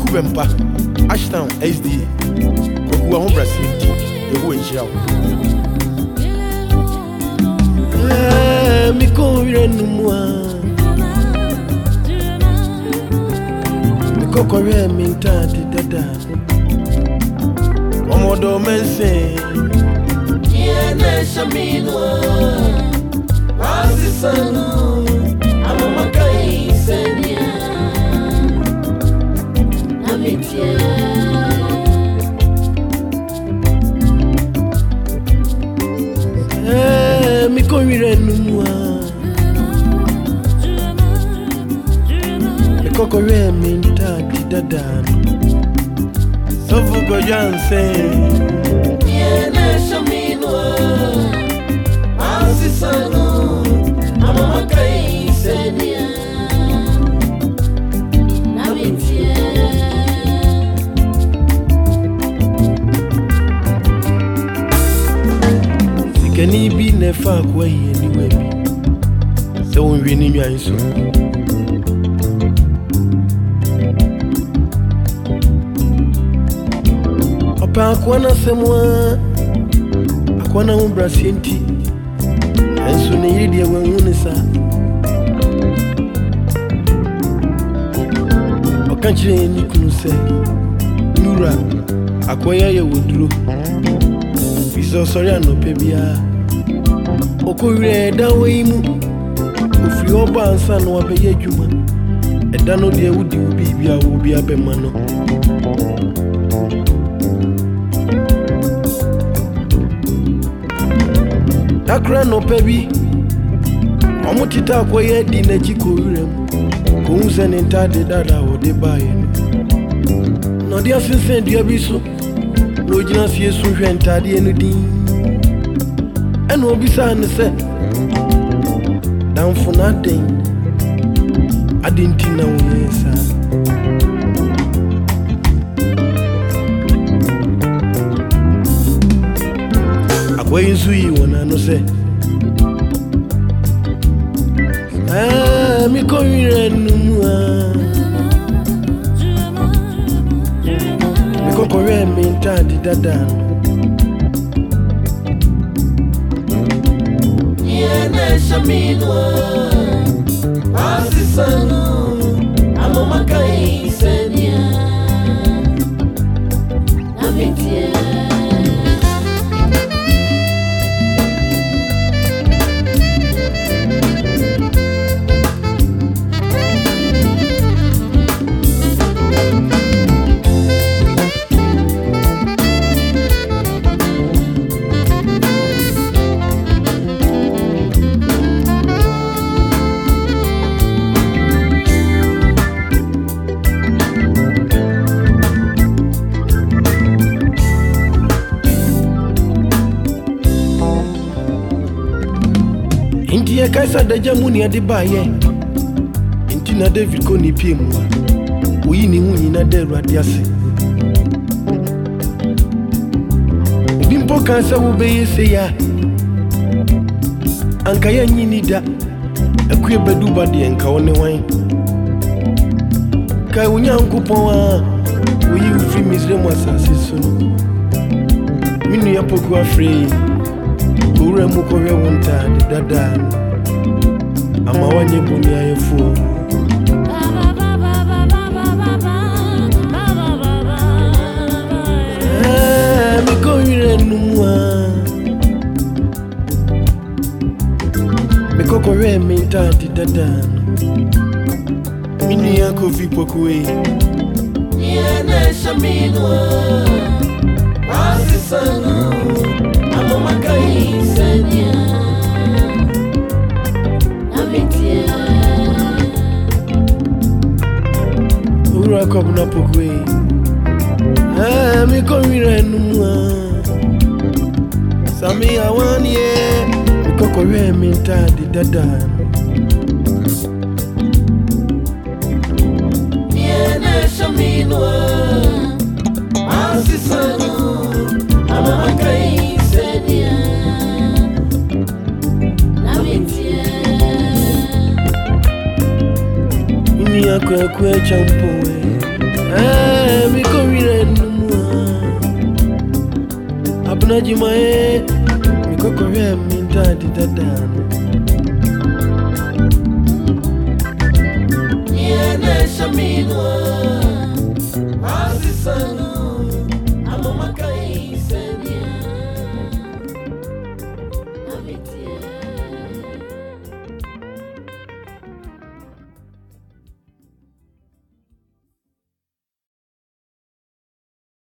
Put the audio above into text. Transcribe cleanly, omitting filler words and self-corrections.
Bempa, Ashtown, SDA, who are home Brazil, the way she out. Miko Renumwa Miko Korea Mintati Dada Omodo Mense Yene Shamino Wasisanu Amamakai Senya Namitie Miko Renumwa Miko Korea Mintati Dada Sofuko Janse Yene Shamino Asisanu Amamakai Senya Namitie Sikani bi nefa kwa hiye niwe bi Se unwe ni mya inso Akwana semwa akwana umbra sienti enso ne yidi ewanhune sa okanchire ni kunu se nura akoya ye woduro biso sori anope bia okowire dawe mu ofri oba ansa no abeye adwuma eda no de wudi bibia wo bia bema no Akra no pebi omutita akoye di na chiko wirem ko unse ne ntade dada wo de baye no dia sense dia biso no gina sie so hwe ntade enu din eno obisa ne se dan funa den adinti na wesa Akoye nsuyi wona no se Miko Renumwa Miko Korea Mintati Dada Yene Shamino Asisanu Amamakai Senya Namitie Inti kaisa daja muni ade baye Inti na David ko ni pie mu oyi ni hu nyina da Awurade ase Obi mpo kan se wo be yese ya Anka ya nyini da akue bedu ba de enka wo ne wan Kai Onyankopon a oyi ufri Misraim asase so no Minu ya poku afre Ure mu kowe wonta de dada ama wanye bumi ayefu Miko Renumwa Miko Korea Mintati Dada Mini yako vipo kwe Yene Shamino Asisanu Amamakai Senya Namitie Ura kabuna pokwe Miko Renumwa Sami awanye Miko Korea Mintati Dada Yene Shamino Asisanu Amamakai Senya Namitie Ini yako ya kwe champowe mi komire numwa abuna jimae mi kokore mi ntadi dadan yene shaminwa asisanu amoma kai senya amitie